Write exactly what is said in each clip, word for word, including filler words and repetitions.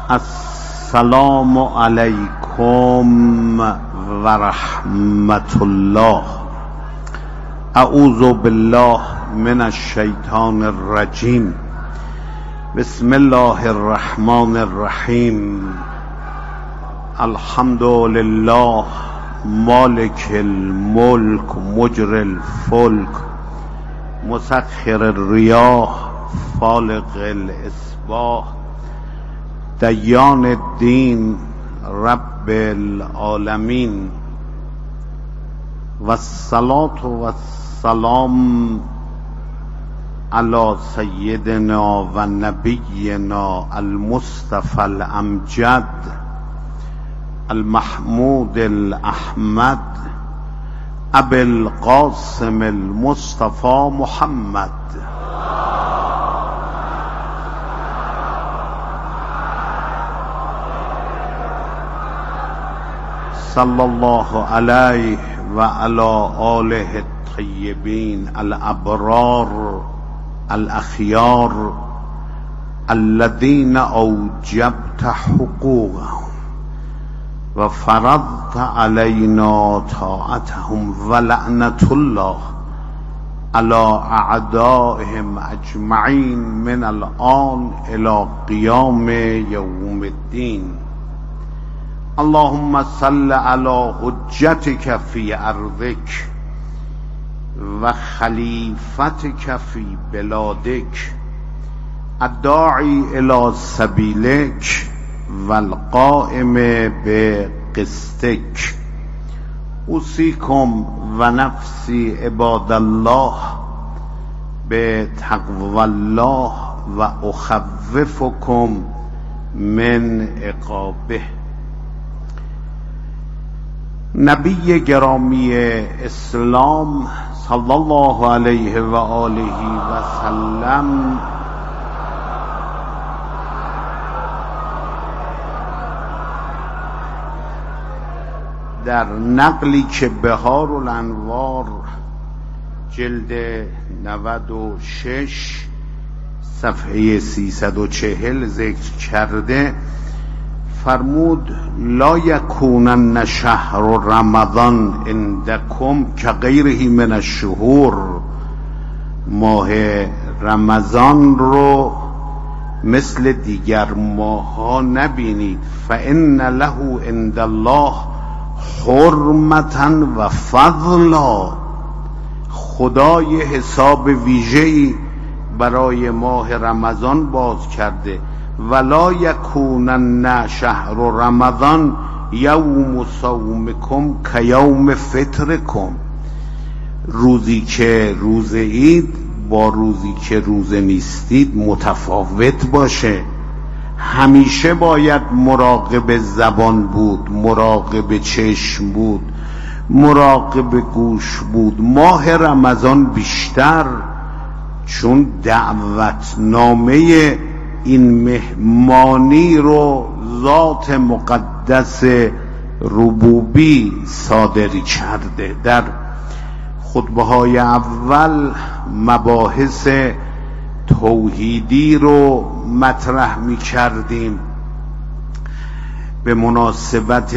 السلام علیکم و رحمت الله. اعوذ بالله من الشیطان الرجیم. بسم الله الرحمن الرحیم. الحمد لله مالک الملک مجری الفلک مسخر الریاح فالق الاصباح دیان الدین رب العالمین و الصلاة و السلام علی سیدنا و نبینا المصطفى الامجد المحمود الاحمد ابی القاسم المصطفى محمد صلی الله علیه و علی آله الطیبین الابرار الاخیار الذین اوجبت حقوقهم و فرضت علینا طاعتهم و لعنت الله علی اعدائهم اجمعین من الان الی قیام یوم الدین. اللهم صل على حجتك في ارضك و خلیفتك في بلادك الداعی الى سبیلك والقائم بقسطك. اوصیکم و نفسی عباد الله بتقوى الله و اخوفکم من عقابه. نبی گرامی اسلام صلی الله علیه و آله و سلم در نقلی که بهار الانوار جلد نود و شش صفحه سیصد و چهل ذکر کرده فرمود لا یکونن شهر رمضان عندکم کغیره من الشهور. ماه رمضان رو مثل دیگر ماه ها نبینید. فان له عند الله حرمتا و فضلا. خدای حساب ویژه‌ای برای ماه رمضان باز کرده. ولا یکونن شهر رمضان یوم صومکم کیوم فطرکم. روزی که روز عید با روزی که روزه نیستید متفاوت باشه. همیشه باید مراقب زبان بود، مراقب چشم بود، مراقب گوش بود. ماه رمضان بیشتر، چون دعوتنامه این مهمانی رو ذات مقدس ربوبی صادری کرده. در خطبه های اول مباحث توحیدی رو مطرح می کردیم به مناسبت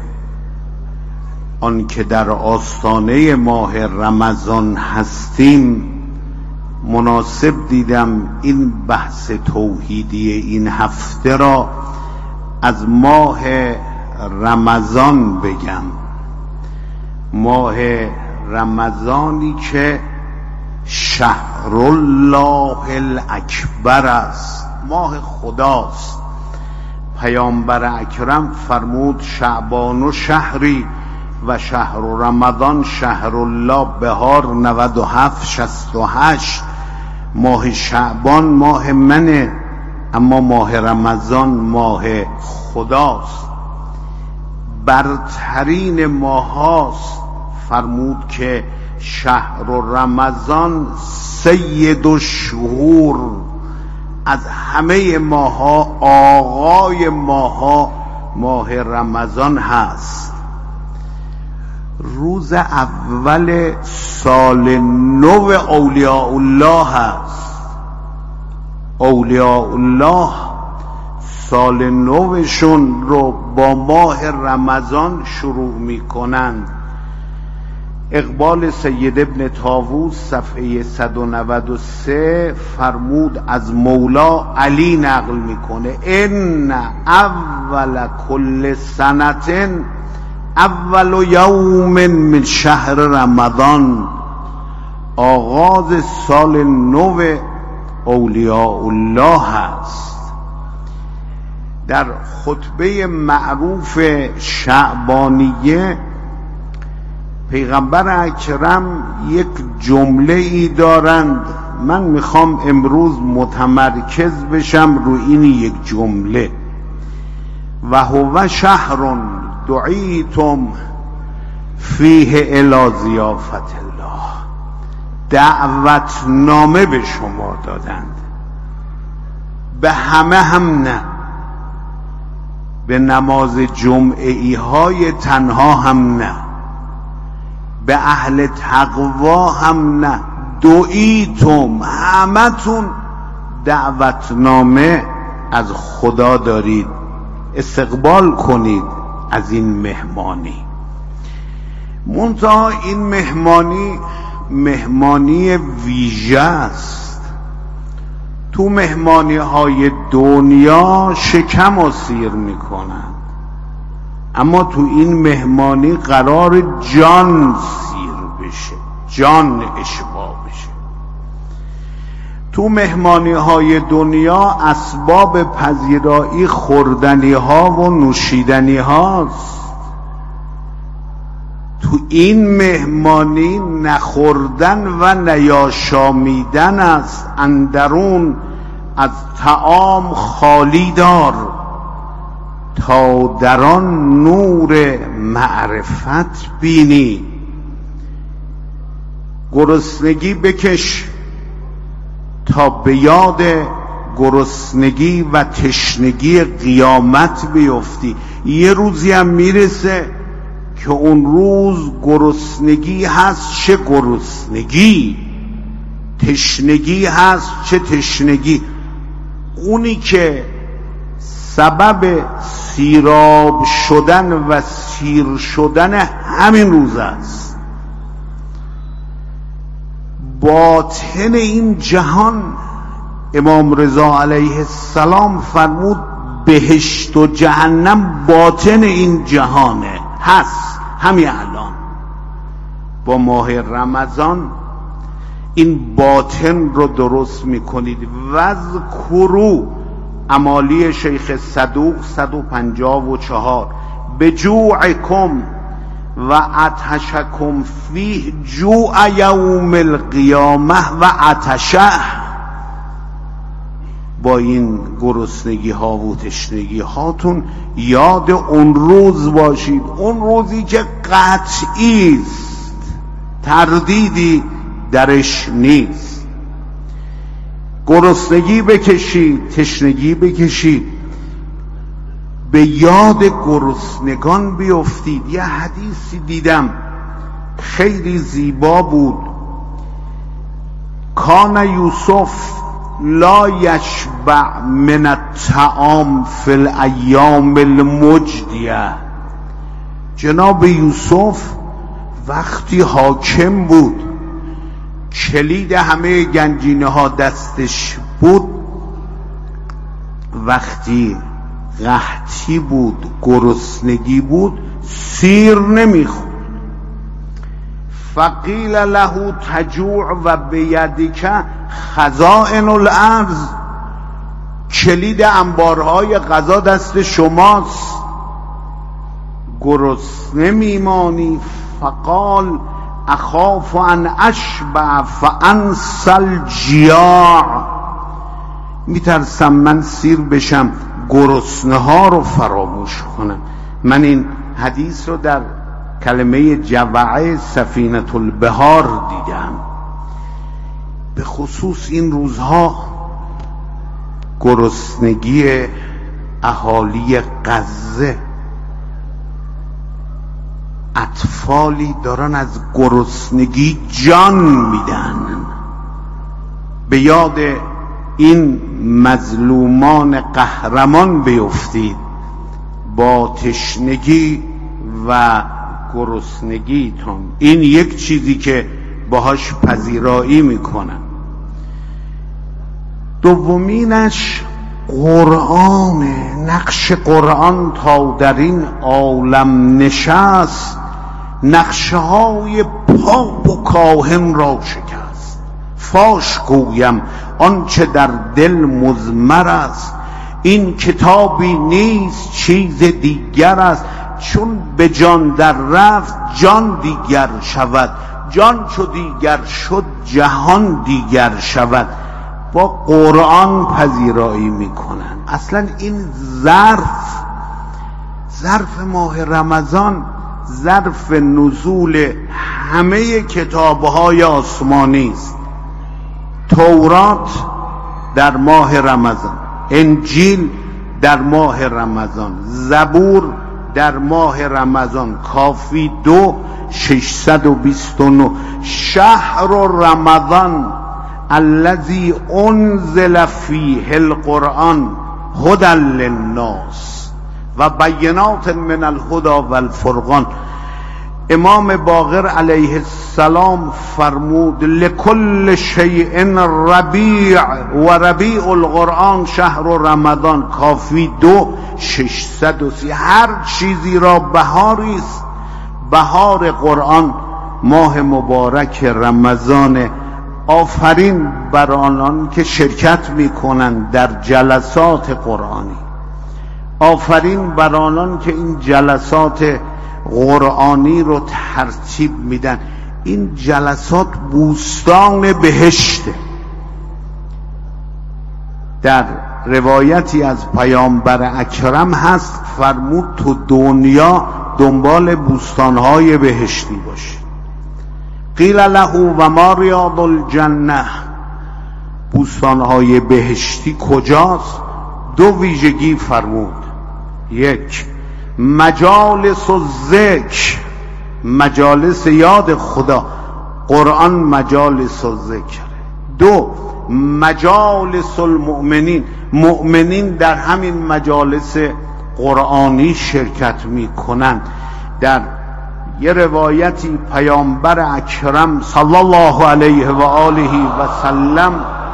آن که در آستانه ماه رمضان هستیم. مناسب دیدم این بحث توحیدی این هفته را از ماه رمضان بگم. ماه رمضانی که شهر الله الاکبر است، ماه خداست. پیامبر اکرم فرمود شعبان و شهری و شهر رمضان شهر الله. بهار نود و هفت شصت و هشت. ماه شعبان ماه منه، اما ماه رمضان ماه خداست. برترین ماه هاست. فرمود که شهر رمضان سید الشهور، از همه ماه ها آقای ماه ها ماه رمضان هست. روز اول سال نو اولیاء الله هست. اولیاء الله سال نوشون رو با ماه رمضان شروع می کنند. اقبال سید ابن طاووس صفحه صد و نود و سه فرمود، از مولا علی نقل میکنه، ان اول کل سنت اول یوم من شهر رمضان، آغاز سال نو اولیاء الله هست. در خطبه معروف شعبانیه پیغمبر اکرم یک جمله ای دارند، من میخوام امروز متمرکز بشم روی این یک جمله. و هو شهر دعیتم فیه الی ضیافت الله، دعوت نامه به شما دادند، به همه هم نه، به نماز جمعه‌ای های تنها هم نه، به اهل تقوا هم نه، دعیتم، همتون دعوتنامه از خدا دارید، استقبال کنید از این مهمانی. منتها این مهمانی مهمانی ویژه است. تو مهمانی های دنیا شکم و سیر میکنند، اما تو این مهمانی قرار جان سیر بشه، جان اشباع بشه. تو مهمانی های دنیا اسباب پذیرایی خوردنی ها و نوشیدنی هاست. تو این مهمانی نخوردن و نیاشامیدن است. اندرون از طعام خالی دار تا در آن نور معرفت بینی. گرسنگی بکش تا به یاد گرسنگی و تشنگی قیامت بیفتی. یه روزی هم میرسه که اون روز گرسنگی هست چه گرسنگی، تشنگی هست چه تشنگی. اونی که سبب سیراب شدن و سیر شدن همین روز است. باطن این جهان، امام رضا علیه السلام فرمود بهشت و جهنم باطن این جهانه، هست همین الان. با ماه رمضان این باطن رو درست میکنید. وذکروا امالی شیخ صدوق صد و پنجاه و چهار، به جوعکم و عطشکم فیه جوع یوم القیامه و عطشه. با این گرسنگی ها و تشنگی هاتون یاد اون روز باشید، اون روزی که قطعی است، تردیدی درش نیست. گرسنگی بکشید، تشنگی بکشید، به یاد گرسنگان بیفتید. یه حدیثی دیدم خیلی زیبا بود، کان یوسف لا یشبع من الطعام فی الایام المجدیه. جناب یوسف وقتی حاکم بود، کلید همه گنجینه ها دستش بود، وقتی قحطی بود، گرسنگی بود، سیر نمیخورد. فقیل له تجوع و بیدک خزائن الارض، کلید انبارهای غذا دست شماست، گرسنه میمانی. فقال اخاف ان اشبع فانسى الجیاع، میترسم من سیر بشم، گرسنه ها رو فراموش کنم. من این حدیث رو در کلمه جوعه سفینة البحار دیدم. به خصوص این روزها گرسنگی اهالی غزه، اطفالی دارن از گرسنگی جان میدن. به یاد این مظلومان قهرمان بیفتید با تشنگی و گرسنگیتون. این یک چیزی که باهاش پذیرایی میکنن. دومینش قرآن، نقش قرآن تا در این عالم نشست، نقشه های پاپ و کاهن را شکست. فاش گویم آنچه در دل مضمر است، این کتابی نیست چیز دیگر است. چون به جان در رفت جان دیگر شود، جان چو دیگر شد جهان دیگر شود. با قرآن پذیرایی میکنن. اصلا این ظرف ظرف ماه رمضان ظرف نزول همه کتابهای آسمانی است. تورات در ماه رمضان، انجیل در ماه رمضان، زبور در ماه رمضان. کافی دو ششصد و بیست و نه. شهر رمضان الذی انزل فیه القرآن هدی للناس و بینات من الهدی والفرقان. امام باقر علیه السلام فرمود لکل شیء ربیع و ربیع القرآن شهر رمضان. کافی دو ششصد و سی. هر چیزی را بهاری است. بهار قرآن ماه مبارک رمضان. آفرین بر آنان که شرکت میکنند در جلسات قرآنی. آفرین بر آنان که این جلسات قرآنی رو ترتیب میدن. این جلسات بوستان بهشته. در روایتی از پیامبر اکرم هست فرمود تو دنیا دنبال بوستانهای بهشتی باشی. قیل له و ما ریاض الجنه، بوستانهای بهشتی کجاست؟ دو ویژگی فرمود. یک، مجالس و ذکر، مجالس یاد خدا. قرآن مجالس و ذکر. دو، مجالس المؤمنین، مؤمنین در همین مجالس قرآنی شرکت می کنند. در یه روایتی پیامبر اکرم صلی الله علیه و آله و سلم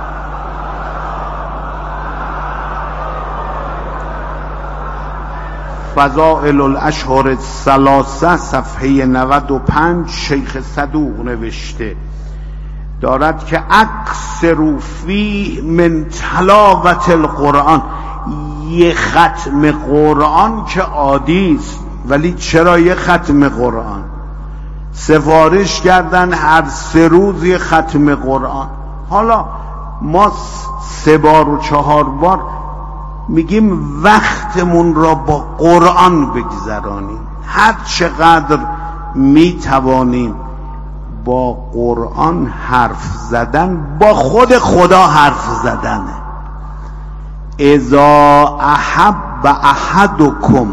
فضائل الاشهر الثلاثه صفحه نود و پنج شیخ صدوق نوشته دارد که اکثر فی من تلاوت القرآن. یه ختم قرآن که عادی است، ولی چرا یه ختم قرآن؟ سفارش کردن هر سه روز یه ختم قرآن. حالا ما سه بار و چهار بار میگیم وقتمون را با قرآن بگذرانیم. هر چقدر میتوانیم با قرآن حرف زدن، با خود خدا حرف زدنه. اذا احب احدکم،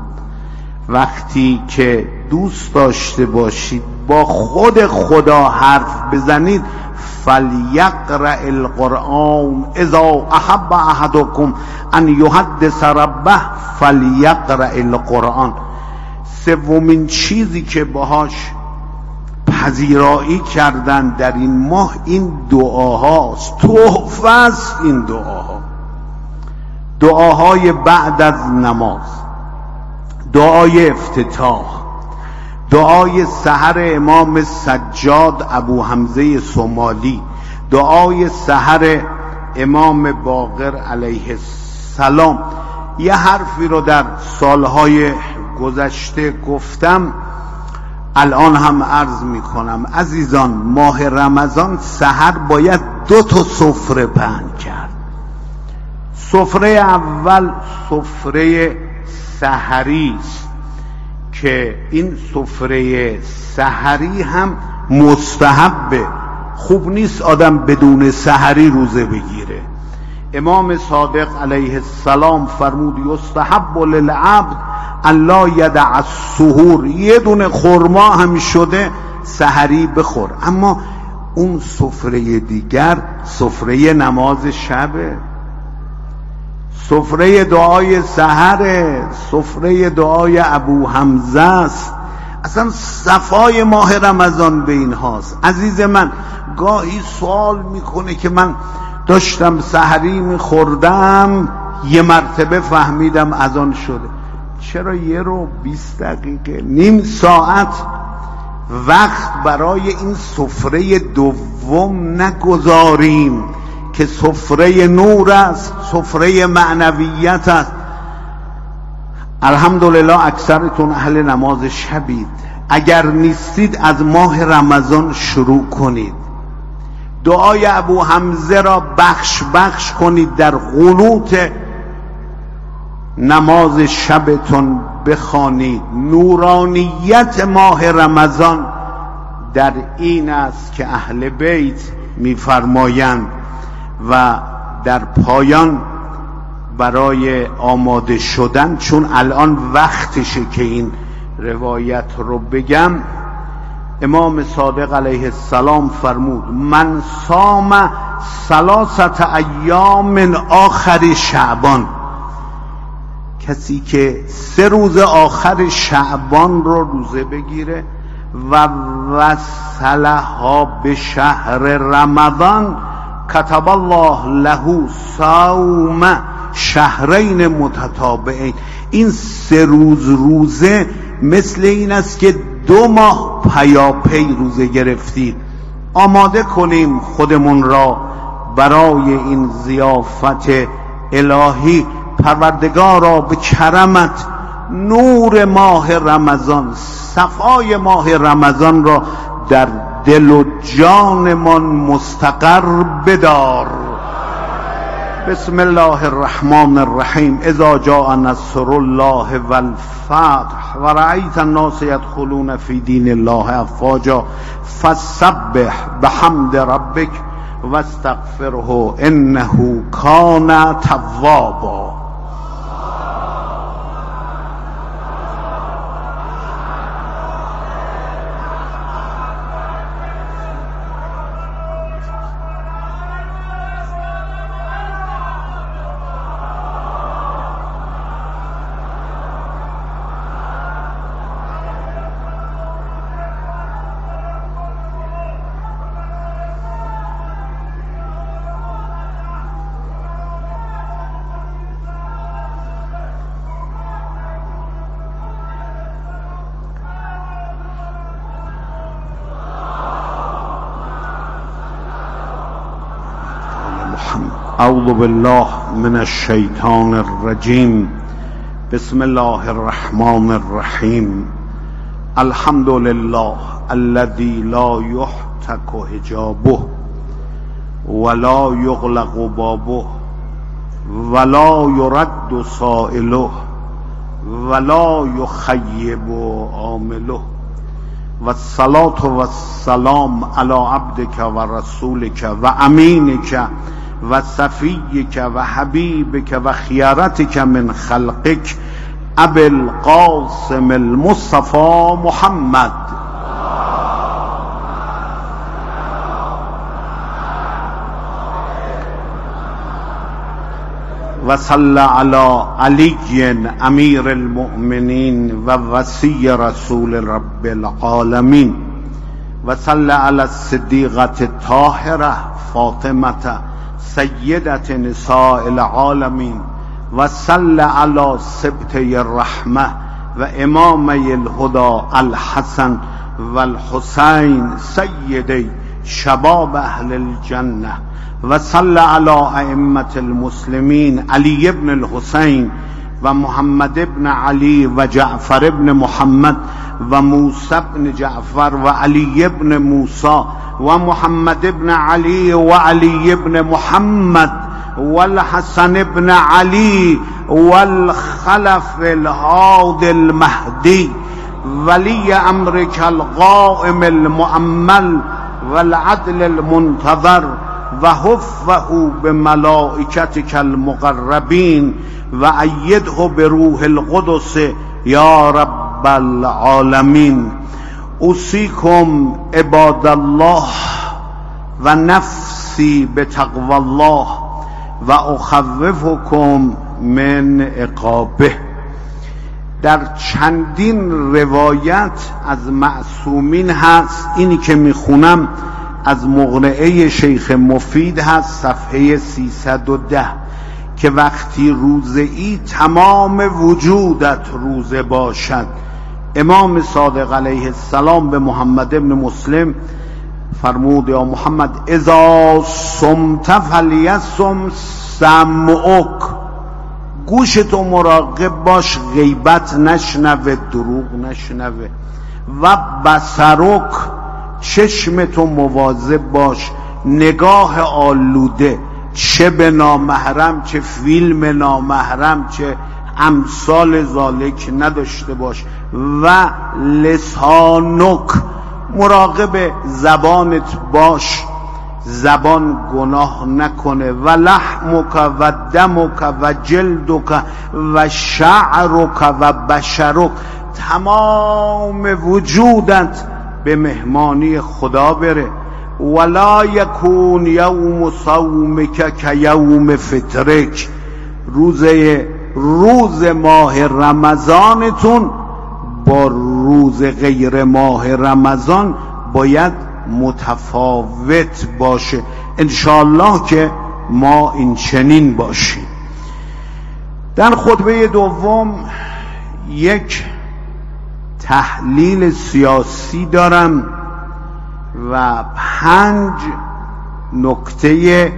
وقتی که دوست داشته باشید با خود خدا حرف بزنید، فلیقرأ القرآن. اذا احب احدکم ان یحدث ربه فلیقرأ القرآن. سومین چیزی که باهاش پذیرایی کردن در این ماه این دعاهاست. تحفه است این دعاها. دعاهای بعد از نماز، دعای افتتاح، دعای سحر امام سجاد ابو حمزه صومالی، دعای سحر امام باقر علیه السلام. یه حرفی رو در سالهای گذشته گفتم، الان هم عرض می کنم. عزیزان، ماه رمضان سحر باید دو تا سفره پهن کرد. سفره اول سفره سحری است که این سفره سحری هم مستحبه. خوب نیست آدم بدون سحری روزه بگیره. امام صادق علیه السلام فرمود یستحب للعبد الا یدع السحور. یه دونه خرما هم شده سحری بخور، اما اون سفره دیگر سفره نماز شبه، سفره دعای سحره، سفره دعای ابو حمزه است. اصلا صفای ماه رمضان به این هاست. عزیز من گاهی سوال میکنه که من داشتم سحری میخوردم یه مرتبه فهمیدم اذان شده. چرا یه رو بیست دقیقه نیم ساعت وقت برای این سفره دوم نگذاریم که سفره نور است، سفره معنویت است. الحمدلله اکثرتون اهل نماز شبید. اگر نیستید از ماه رمضان شروع کنید، دعای ابو حمزه را بخش بخش کنید، در قنوت نماز شبتون بخوانید. نورانیت ماه رمضان در این است که اهل بیت میفرمایند و در پایان برای آماده شدن، چون الان وقتشه که این روایت رو بگم، امام صادق علیه السلام فرمود من صام ثلاثت ایام من آخر شعبان، کسی که سه روز آخر شعبان رو روزه بگیره و وصلها به شهر رمضان کتب الله له صوم شهرین متتابعین. این سه روز روزه مثل این است که دو ماه پیاپی روزه گرفتید. آماده کنیم خودمون را برای این ضیافت الهی. پروردگارا به کرمت نور ماه رمضان، صفای ماه رمضان را در دل و جانمان مستقر بدار. بسم الله الرحمن الرحیم. اذا جاء نصر الله والفتح و رأیت الناس يدخلون فی دین الله افواجا فسبح بحمد ربک واستغفره انه کان توابا. اعوذ بالله من الشیطان الرجیم. بسم الله الرحمن الرحیم. الحمد لله الذي لا يحتك حجابه ولا يغلق بابه ولا يرد سائله ولا يخيب عامله والصلاة والسلام على عبدك ورسولك وأمينك وصفيك وحبيبك وخيارتك من خلقك أبي القاسم المصطفى محمد وصلى على علي أمير المؤمنين ووصي رسول رب العالمين وصلى على الصديقة الطاهرة فاطمة سيدة نساء العالمين وصلى على سبتي الرحمة وإمامي الهدى الحسن والحسين سيدي شباب أهل الجنة وصلى على أئمة المسلمين علي بن الحسين ومحمد بن علي وجعفر بن محمد وموسى بن جعفر وعلي بن موسى ومحمد بن علي وعلي بن محمد والحسن بن علي والخلف الهادي المهدي ولي أمرك القائم المؤمل والعدل المنتظر وحفه بملائكتك المقربين وأيده بروح القدس يا رب العالمين. أوصيكم عباد الله و نفسی به تقوی الله و اخوفکم من عقابه. در چندین روایت از معصومین هست، اینی که میخونم از مقنعه شیخ مفید هست، صفحه سیصد و ده، که وقتی روزه ای تمام وجودت روزه باشد. امام صادق علیه السلام به محمد ابن مسلم فرمود یا محمد اذا صمت فلیصم سمعک، گوش تو مراقب باش غیبت نشنوه، دروغ نشنوه. و بصرک، چشم تو مواظب باش نگاه آلوده، چه به نامحرم چه فیلم نامحرم چه امثال ذالک نداشته باش. و لسانک، مراقب زبانت باش زبان گناه نکنه. و لحمک و دمک و جلدک و شعرک و بشرک، تمام وجودت به مهمانی خدا بره. ولا یکون یوم صومک که یوم فطرک، روزه روز ماه رمضانتون با روز غیر ماه رمضان باید متفاوت باشه. انشاءالله که ما این چنین باشیم. در خطبه دوم یک تحلیل سیاسی دارم و پنج نکته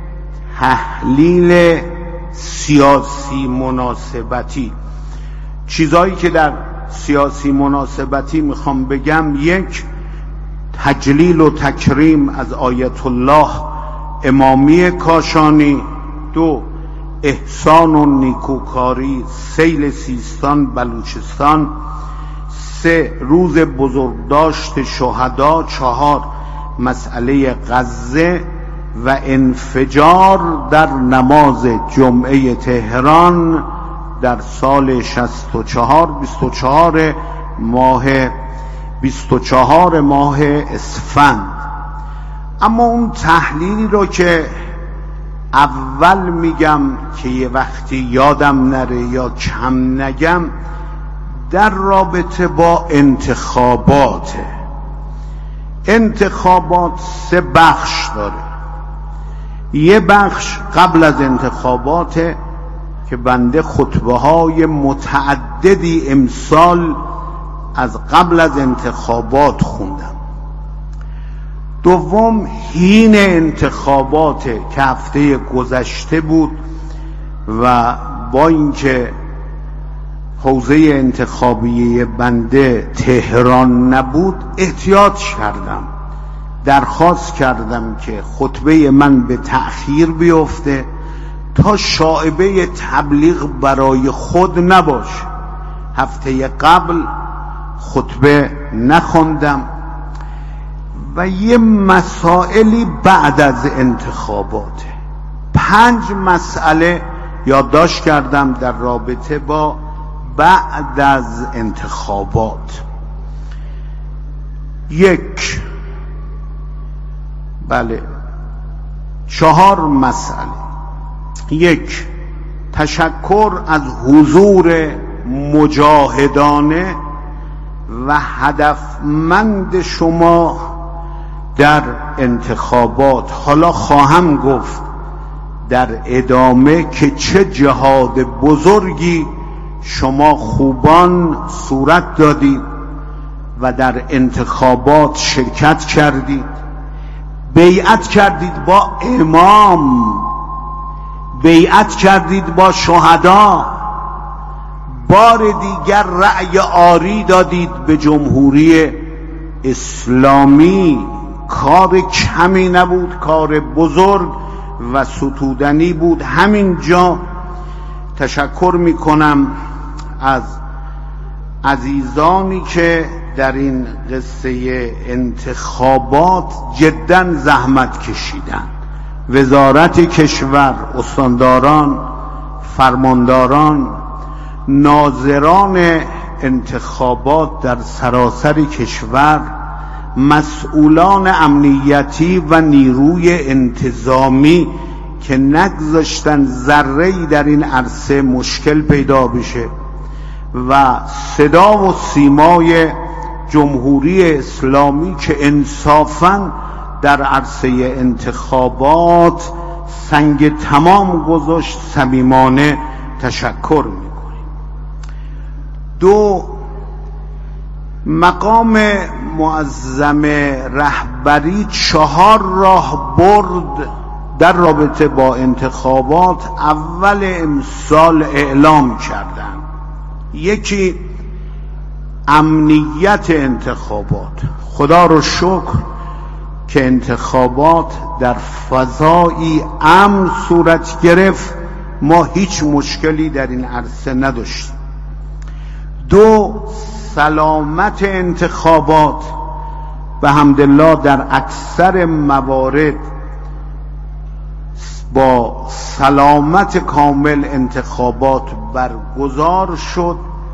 تحلیل سیاسی مناسبتی. چیزایی که در سیاسی مناسبتی میخوام بگم: یک، تجلیل و تکریم از آیت الله امامی کاشانی. دو، احسان و نیکوکاری سیل سیستان بلوچستان. سه، روز بزرگداشت شهدا. چهار، مسئله غزه و انفجار در نماز جمعه تهران در سال شصت و چهار، بیست و چهار ماه بیست و چهار ماه اسفند. اما اون تحلیلی رو که اول میگم که یه وقتی یادم نره یا کم نگم، در رابطه با انتخابات. انتخابات سه بخش داره. یه بخش قبل از انتخابات که بنده خطبه های متعددی امسال از قبل از انتخابات خوندم. دوم، حین انتخابات که هفته گذشته بود و با اینکه حوزه انتخابی بنده تهران نبود، احتیاط کردم، درخواست کردم که خطبه من به تأخیر بیفته تا شائبه تبلیغ برای خود نباشه. هفته قبل خطبه نخوندم و یه مسائلی بعد از انتخابات، پنج مسئله یادداشت کردم در رابطه با بعد از انتخابات. یک، بله چهار مسئله. یک، تشکر از حضور مجاهدانه و هدفمند شما در انتخابات. حالا خواهم گفت در ادامه که چه جهاد بزرگی شما خوبان صورت دادید و در انتخابات شرکت کردید، بیعت کردید با امام، بیعت کردید با شهدا، بار دیگر رأی آری دادید به جمهوری اسلامی. کار کمی نبود، کار بزرگ و ستودنی بود. همین جا تشکر می کنم از عزیزانی که در این قصه انتخابات جدا زحمت کشیدن. وزارت کشور، استانداران، فرمانداران، ناظران انتخابات در سراسر کشور مسئولان امنیتی و نیروی انتظامی که نگذاشتن ذره‌ای در این عرصه مشکل پیدا بشه و صدا و سیمای جمهوری اسلامی که انصافاً در عرصه انتخابات سنگ تمام گذاشت، صمیمانه تشکر میکنیم. دو، مقام معظم رهبری چهار راه برد در رابطه با انتخابات اول امسال اعلام کردند. یکی امنیت انتخابات. خدا رو شکر که انتخابات در فضایی امن صورت گرفت، ما هیچ مشکلی در این عرصه نداشتیم. دو، سلامت انتخابات. به حمدالله در اکثر موارد با سلامت کامل انتخابات برگزار شد.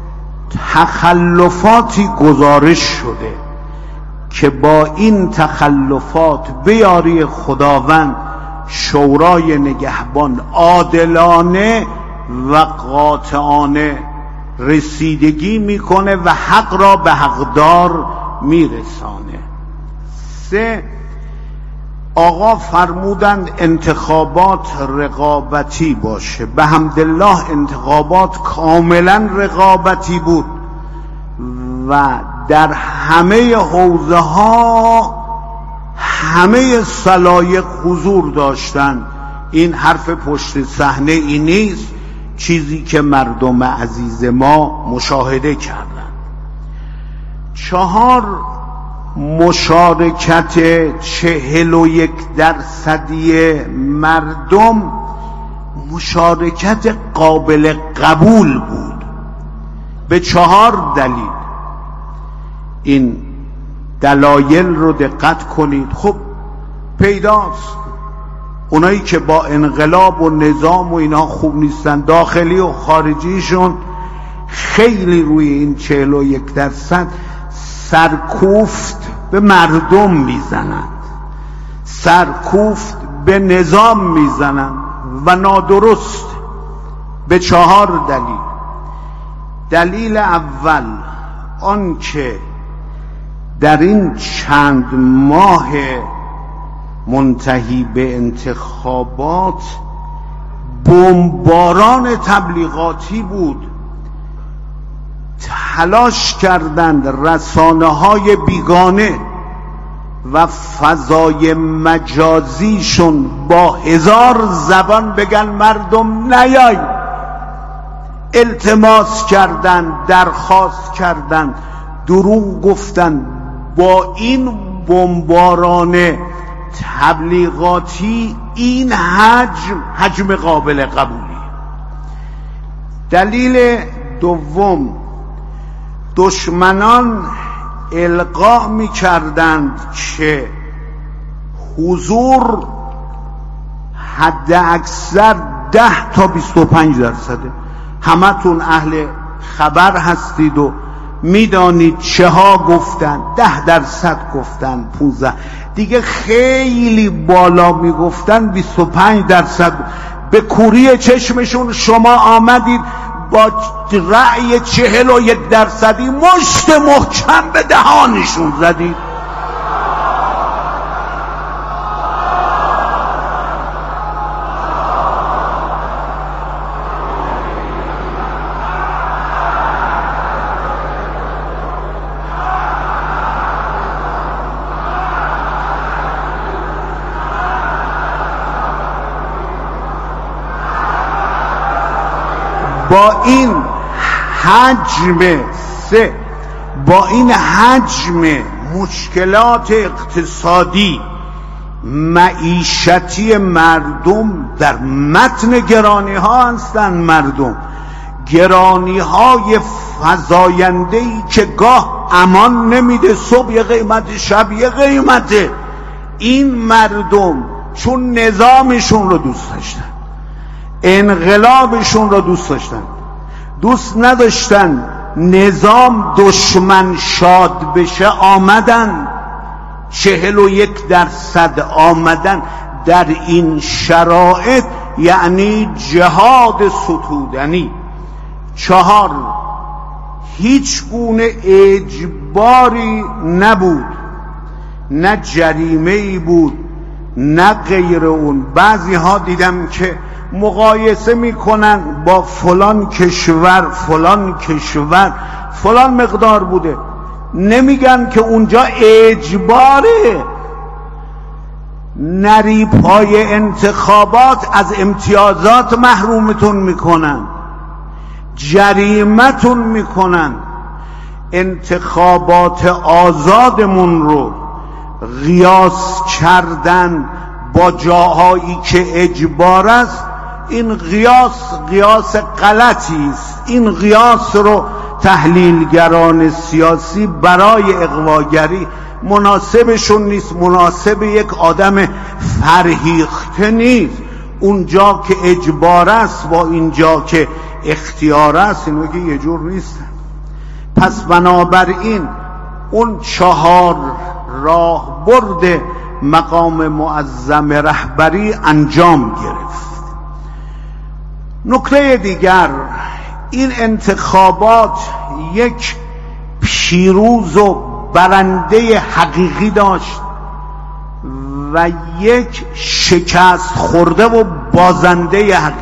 تخلفاتی گزارش شده که با این تخلفات به یاری خداوند شورای نگهبان عادلانه و قاطعانه رسیدگی میکنه و حق را به حقدار میرسانه. سه، آقا فرمودند انتخابات رقابتی باشه. به حمدالله انتخابات کاملا رقابتی بود و در همه حوزه ها همه سلایق حضور داشتند. این حرف پشت صحنه ای نیست، چیزی که مردم عزیز ما مشاهده کردند. چهار، مشارکت چهل و یک درصدی مردم مشارکت قابل قبول بود به چهار دلیل. این دلایل رو دقت کنید. خب پیداست اونایی که با انقلاب و نظام و اینا خوب نیستن، داخلی و خارجیشون، خیلی روی این چهل و یک درصد سرکوفت به مردم میزنند، سرکوفت به نظام میزنند و نادرست. به چهار دلیل. دلیل اول، آن که در این چند ماه منتهی به انتخابات بمباران تبلیغاتی بود. تلاش کردند رسانه های بیگانه و فضای مجازیشون با هزار زبان بگن مردم نیای. التماس کردند، درخواست کردند، دروغ گفتند. با این بمباران تبلیغاتی این حجم حجم قابل قبولی. دلیل دوم، دشمنان القا می کردند که حضور حد اکثر ده تا بیست و پنج درصده. همتون اهل خبر هستید و میدانید چه ها گفتن. ده درصد گفتن، پونزده دیگه خیلی بالا میگفتن، بیست و پنج درصد. به کوری چشمشون شما آمدید با رأی چهل و یک درصدی مشت محکم به دهانشون زدید. با این حجم سه با این حجم مشکلات اقتصادی معیشتی مردم در متن گرانی ها هستند. مردم گرانی های فزاینده‌ای که گاه امان نمیده، صبح یه قیمت، شب یه قیمته. این مردم چون نظامشون رو دوست داشتن، انقلابشون رو دوست داشتن، دوست نداشتن نظام دشمن شاد بشه، آمدن چهل و یک درصد آمدن در این شرایط یعنی جهاد ستودنی. چهار، هیچ گونه اجباری نبود، نه جریمه‌ای بود نه غیر اون. بعضی ها دیدم که مقایسه میکنن با فلان کشور فلان کشور فلان مقدار بوده، نمیگن که اونجا اجباره. نری پای انتخابات از امتیازات محرومتون میکنن، جریمتون میکنن. انتخابات آزادمون رو قیاس کردن با جاهایی که اجبار است، این قیاس قیاس غلطی است. این قیاس رو تحلیلگران سیاسی برای اغواگری مناسبشون نیست، مناسب یک آدم فرهیخته نیست. اونجا که اجبار است با اینجا که اختیار است، اینو که یه جور نیستن. پس بنابراین اون چهار راه برد مقام معظم رهبری انجام گرفت. نکته دیگر، این انتخابات یک پیروز و برنده حقیقی داشت و یک شکست خورده و بازنده حقیقی.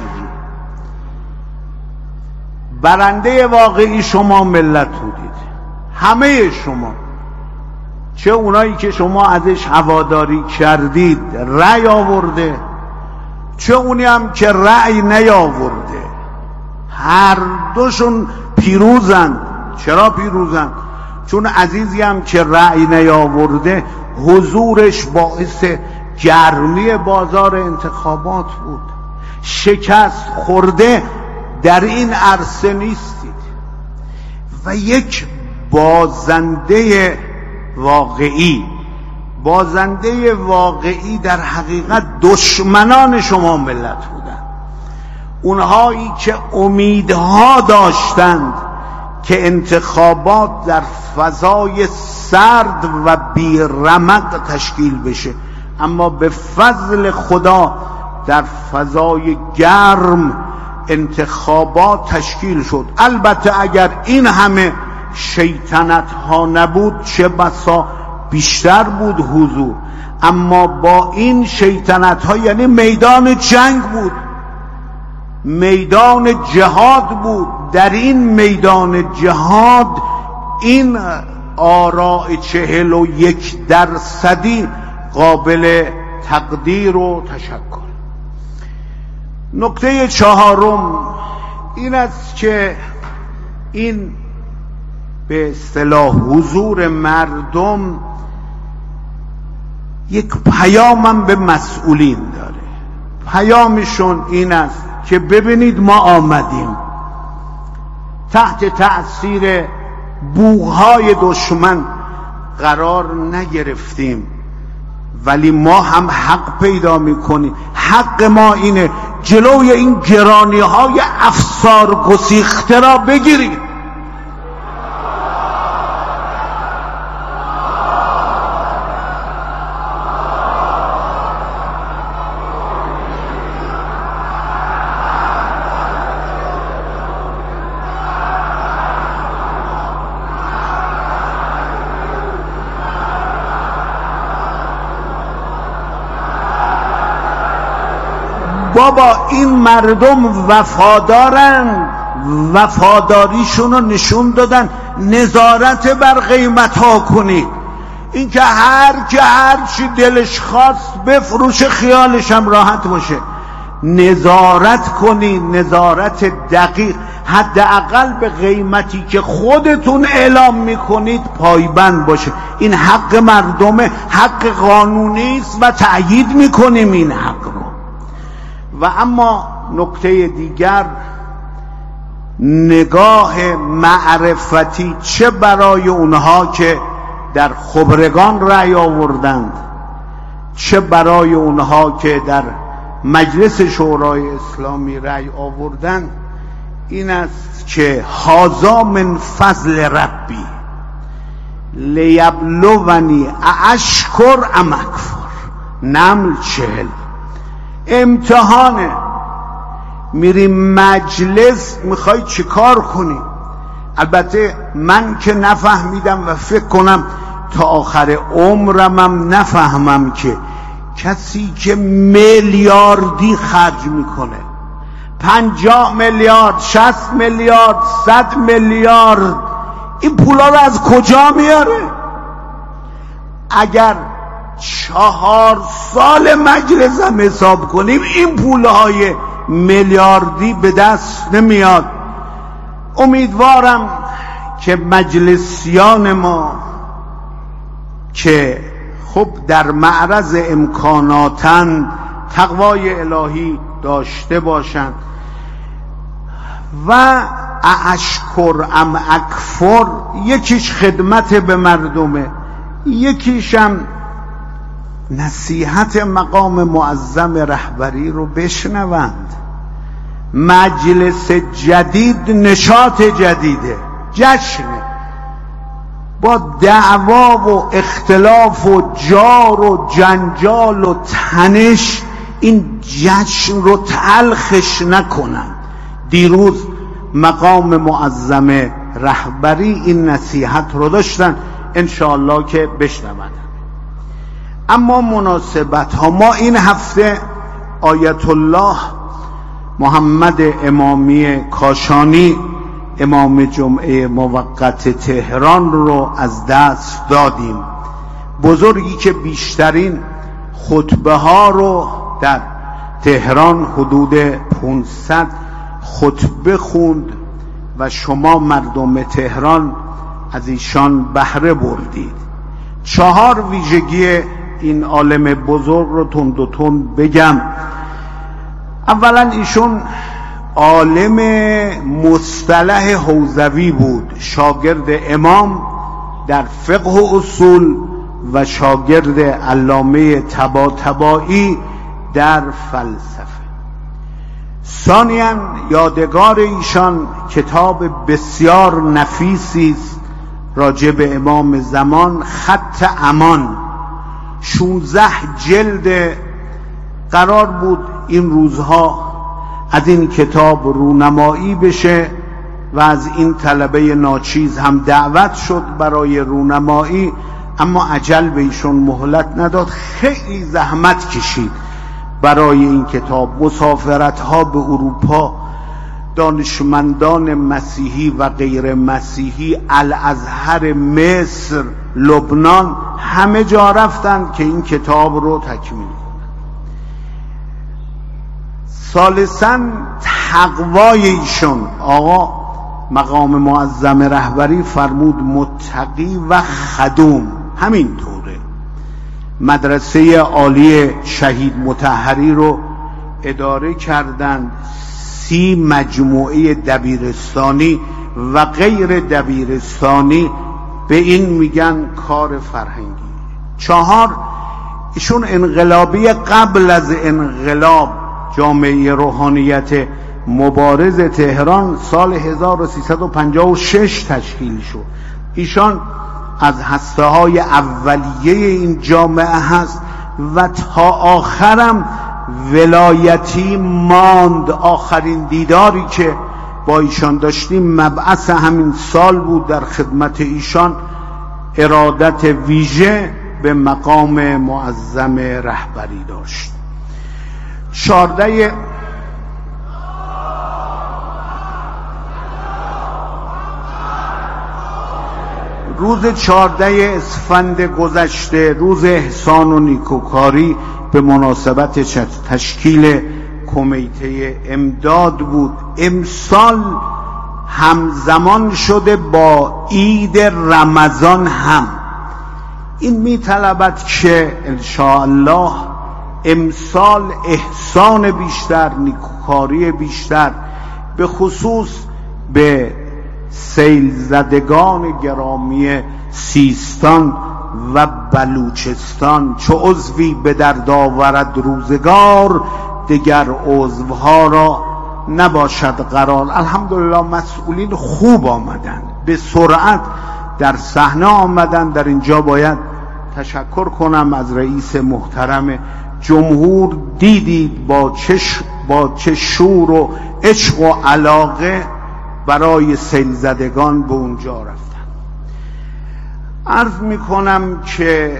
برنده واقعی شما ملت بودید، همه شما، چه اونایی که شما ازش هواداری کردید رأی آورده، چه اونی هم که رأی نیاورده، هر دوشون پیروزند. چرا پیروزند؟ چون عزیزی هم که رأی نیاورده حضورش باعث گرمی بازار انتخابات بود. شکست خورده در این عرصه نیستید. و یک بازنده واقعی، بازنده واقعی در حقیقت دشمنان شما ملت بودند. اونهایی که امیدها داشتند که انتخابات در فضای سرد و بیرمق تشکیل بشه، اما به فضل خدا در فضای گرم انتخابات تشکیل شد. البته اگر این همه شیطنت ها نبود چه بسا بیشتر بود حضور، اما با این شیطنت ها یعنی میدان جنگ بود، میدان جهاد بود. در این میدان جهاد این آراء چهل و یک درصدی قابل تقدیر و تشکر. نکته چهارم این است که این به اصطلاح حضور مردم یک پیامم به مسئولین داره. پیامشون این است که ببینید ما آمدیم، تحت تأثیر بوغهای دشمن قرار نگرفتیم، ولی ما هم حق پیدا میکنیم. حق ما اینه جلوی این گرانی های افسار گسیخته را بگیرید. بابا این مردم وفادارن، وفاداریشون رو نشون دادن. نظارت بر قیمت ها کنید. این که هر که هر چی دلش خواست بفروشه خیالش هم راحت باشه. نظارت کنید، نظارت دقیق، حداقل به قیمتی که خودتون اعلام میکنید پایبند باشه. این حق مردمه، حق قانونی است و تأیید میکنیم این حق رو. و اما نکته دیگر، نگاه معرفتی، چه برای اونها که در خبرگان رأی آوردند، چه برای اونها که در مجلس شورای اسلامی رأی آوردند، این است که هذا من فضل ربی، لیبلونی اشکر ام اکفر. نمل چهل. امتحانه، میری مجلس میخوای چی کار کنی. البته من که نفهمیدم و فکر کنم تا آخر عمرمم نفهمم که کسی که میلیاردی خرج میکنه، پنجاه میلیارد، شصت میلیارد، صد میلیارد، این پولا رو از کجا میاره؟ اگر چهار سال مجلس هم حساب کنیم این پولهای میلیاردی به دست نمیاد. امیدوارم که مجلسیان ما که خب در معرض امکاناتن تقوای الهی داشته باشند و اشکر ام اکفر، یکیش خدمت به مردمه، یکیشم نصیحت مقام معظم رهبری رو بشنوند. مجلس جدید نشاط جدیده، جشنه، با دعوا و اختلاف و جار و جنجال و تنش این جشن رو تلخش نکنن. دیروز مقام معظم رهبری این نصیحت رو داشتن، انشاءالله که بشنوند. اما مناسبت ها، ما این هفته آیت الله محمد امامی کاشانی امام جمعه موقت تهران رو از دست دادیم. بزرگی که بیشترین خطبه ها رو در تهران حدود پانصد خطبه خوند و شما مردم تهران از ایشان بهره بردید. چهار ویژگی این عالم بزرگ رو تند و تند بگم. اولا ایشون عالم مصطلح حوزوی بود، شاگرد امام در فقه و اصول و شاگرد علامه طباطبایی در فلسفه. ثانیاً یادگار ایشان کتاب بسیار نفیسی است راجع به امام زمان، خط امان، شانزده جلد. قرار بود این روزها از این کتاب رونمایی بشه و از این طلبه ناچیز هم دعوت شد برای رونمایی، اما عجل به ایشون مهلت نداد. خیلی زحمت کشید برای این کتاب، مسافرت ها به اروپا، دانشمندان مسیحی و غیر مسیحی، الازهر، مصر، لبنان، همه جا رفتند که این کتاب رو تکمیل کنند. ثالثاً تقوای ایشون، آقا مقام معظم رهبری فرمود متقی و خدوم، همین طوره. مدرسه عالی شهید مطهری رو اداره کردند، سی مجموعه دبیرستانی و غیر دبیرستانی، به این میگن کار فرهنگی. چهار، ایشون انقلابی قبل از انقلاب جامعه روحانیت مبارز تهران سال هزار و سیصد و پنجاه و شش تشکیل شد. ایشان از هسته های اولیه این جامعه هست و تا آخرم ولایتی ماند. آخرین دیداری که با ایشان داشتیم مبعث همین سال بود. در خدمت ایشان ارادت ویژه به مقام معظم رهبری داشت. چارده روز چارده اسفند گذشته، روز احسان و نیکوکاری، به مناسبت تشکیل کمیته امداد بود. امسال همزمان شده با عید رمضان هم. این می طلبد که انشاءالله امسال احسان بیشتر، نیکوکاری بیشتر، به خصوص به سیل زدگان گرامی سیستان و بلوچستان، چو عضوی به درد آورد روزگار، دیگر عضوها را نباشد قرار. الحمدلله مسئولین خوب آمدند، به سرعت در صحنه آمدن. در اینجا باید تشکر کنم از رئیس محترم جمهور. دیدید با چه با چه شور و عشق و علاقه برای سیل زدگان به اونجا رفتن. عرض میکنم که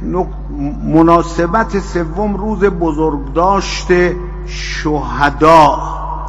مناسبت سوم روز بزرگداشت شهدا.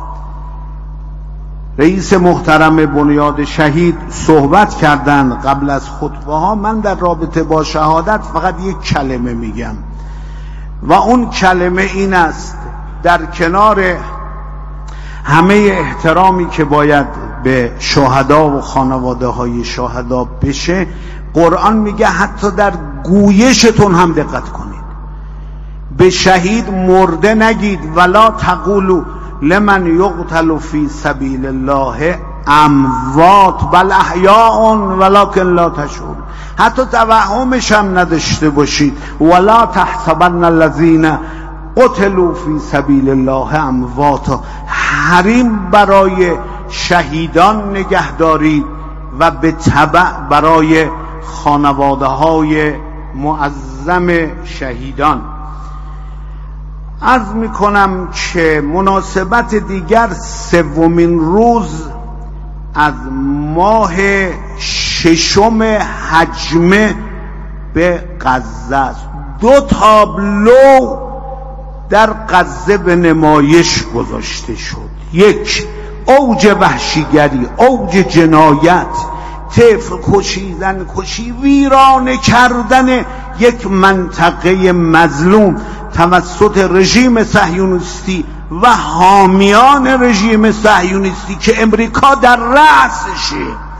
رئیس محترم بنیاد شهید صحبت کردن قبل از خطبه ها. من در رابطه با شهادت فقط یک کلمه میگم و اون کلمه این است: در کنار همه احترامی که باید به شهدا و خانواده های شهدا بشه، قرآن میگه حتی در گویشتون هم دقت کنید. به شهید مرده نگید، ولا تقولوا لمن یقتل فی سبیل الله اموات بل احیاء ولکن لا تشعرون. حتی توهمش هم نداشته باشید. ولا تحسبن الذین قتلوا فی سبیل الله امواتا. حریم برای شهیدان نگهداری و به تبع برای خانواده های معظم شهیدان. عرض میکنم که مناسبت دیگر سومین روز از ماه ششم حجمه به غزه است. دو تابلو در غزه به نمایش گذاشته شد. یک، اوج وحشیگری، اوج جنایت، طفل کشی، زن کشی، ویرانه کردن یک منطقه مظلوم توسط رژیم صهیونیستی و حامیان رژیم صهیونیستی که امریکا در رأسشه.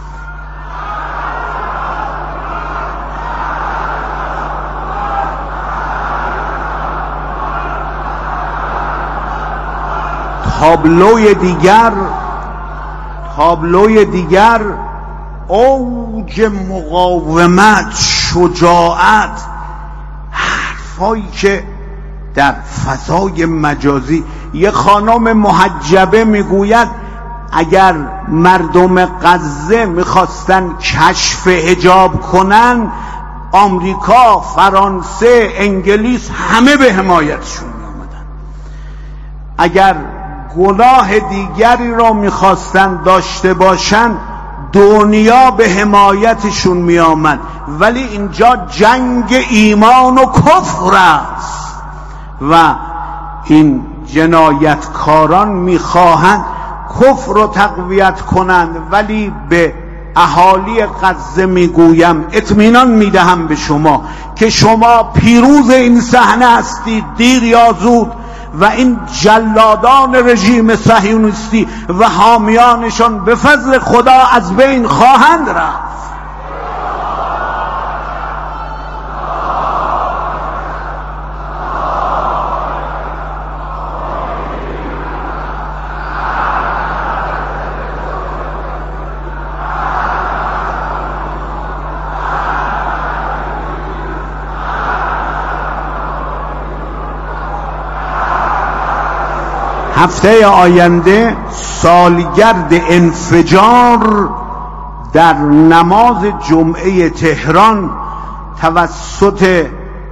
تابلوی دیگر تابلوی دیگر اوج مقاومت، شجاعت، حرفایی که در فضای مجازی یه خانم محجبه میگوید اگر مردم غزه میخواستن کشف حجاب کنن، آمریکا، فرانسه، انگلیس همه به حمایتشون میآمدن. اگر گناه دیگری را میخواستن داشته باشن، دنیا به حمایتشون میآمد. ولی اینجا جنگ ایمان و کفر است و این جنایتکاران میخواهند کفر رو تقویت کنند. ولی به اهالی غزه میگویم، اطمینان میدهم به شما که شما پیروز این صحنه هستید دیر یا زود و این جلادان رژیم صهیونیستی و حامیانشان به فضل خدا از بین خواهند رفت. هفته آینده سالگرد انفجار در نماز جمعه تهران توسط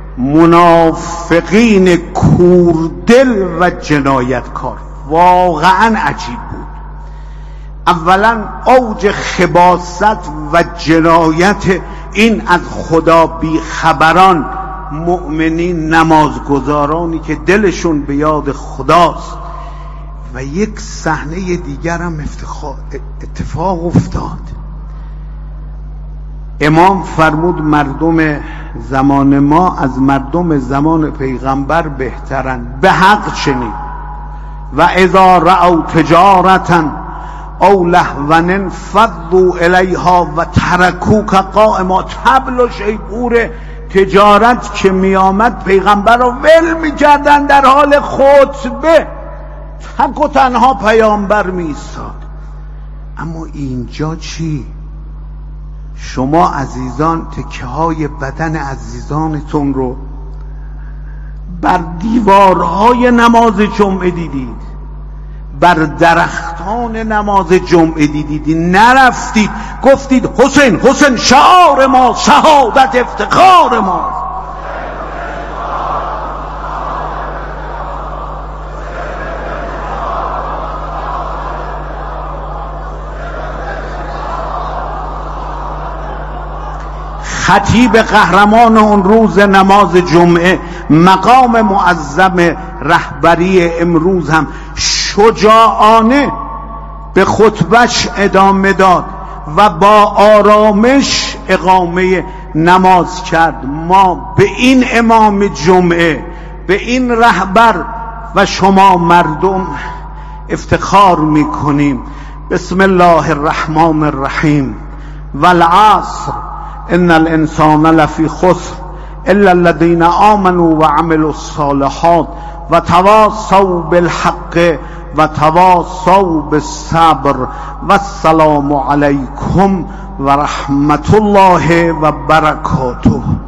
منافقین کوردل و جنایتکار واقعا عجیب بود. اولا اوج خباثت و جنایت این از خدا بیخبران مؤمنین، نمازگزارانی که دلشون به یاد خداست. و یک صحنه دیگر هم اتفاق افتاد. امام فرمود مردم زمان ما از مردم زمان پیغمبر بهترند. به حق چنین. و اذا رأوا تجارتا او لهوا انفضوا الیها و ترکوک قائما. طبل و شیپور تجارت که می آمد پیغمبر رو ول می کردن، در حال خطبه تک و تنها پیامبر می ایستاد. اما اینجا چی؟ شما عزیزان تکه های بدن عزیزانتون رو بر دیوارهای نماز جمعه دیدید، بر درختان نماز جمعه دیدید، نرفتید گفتید حسین حسین شعار ما، شهادت افتخار ما. خطیب قهرمان اون روز نماز جمعه، مقام معظم رهبری امروز هم شجاعانه به خطبش ادامه داد و با آرامش اقامه نماز کرد. ما به این امام جمعه، به این رهبر و شما مردم افتخار میکنیم. بسم الله الرحمن الرحیم. والعصر ان الانسان لفی خسر الا الذين آمنوا وعملوا الصالحات وتواصوا بالحق وتواصوا بالصبر والسلام علیکم و رحمت الله و برکاته.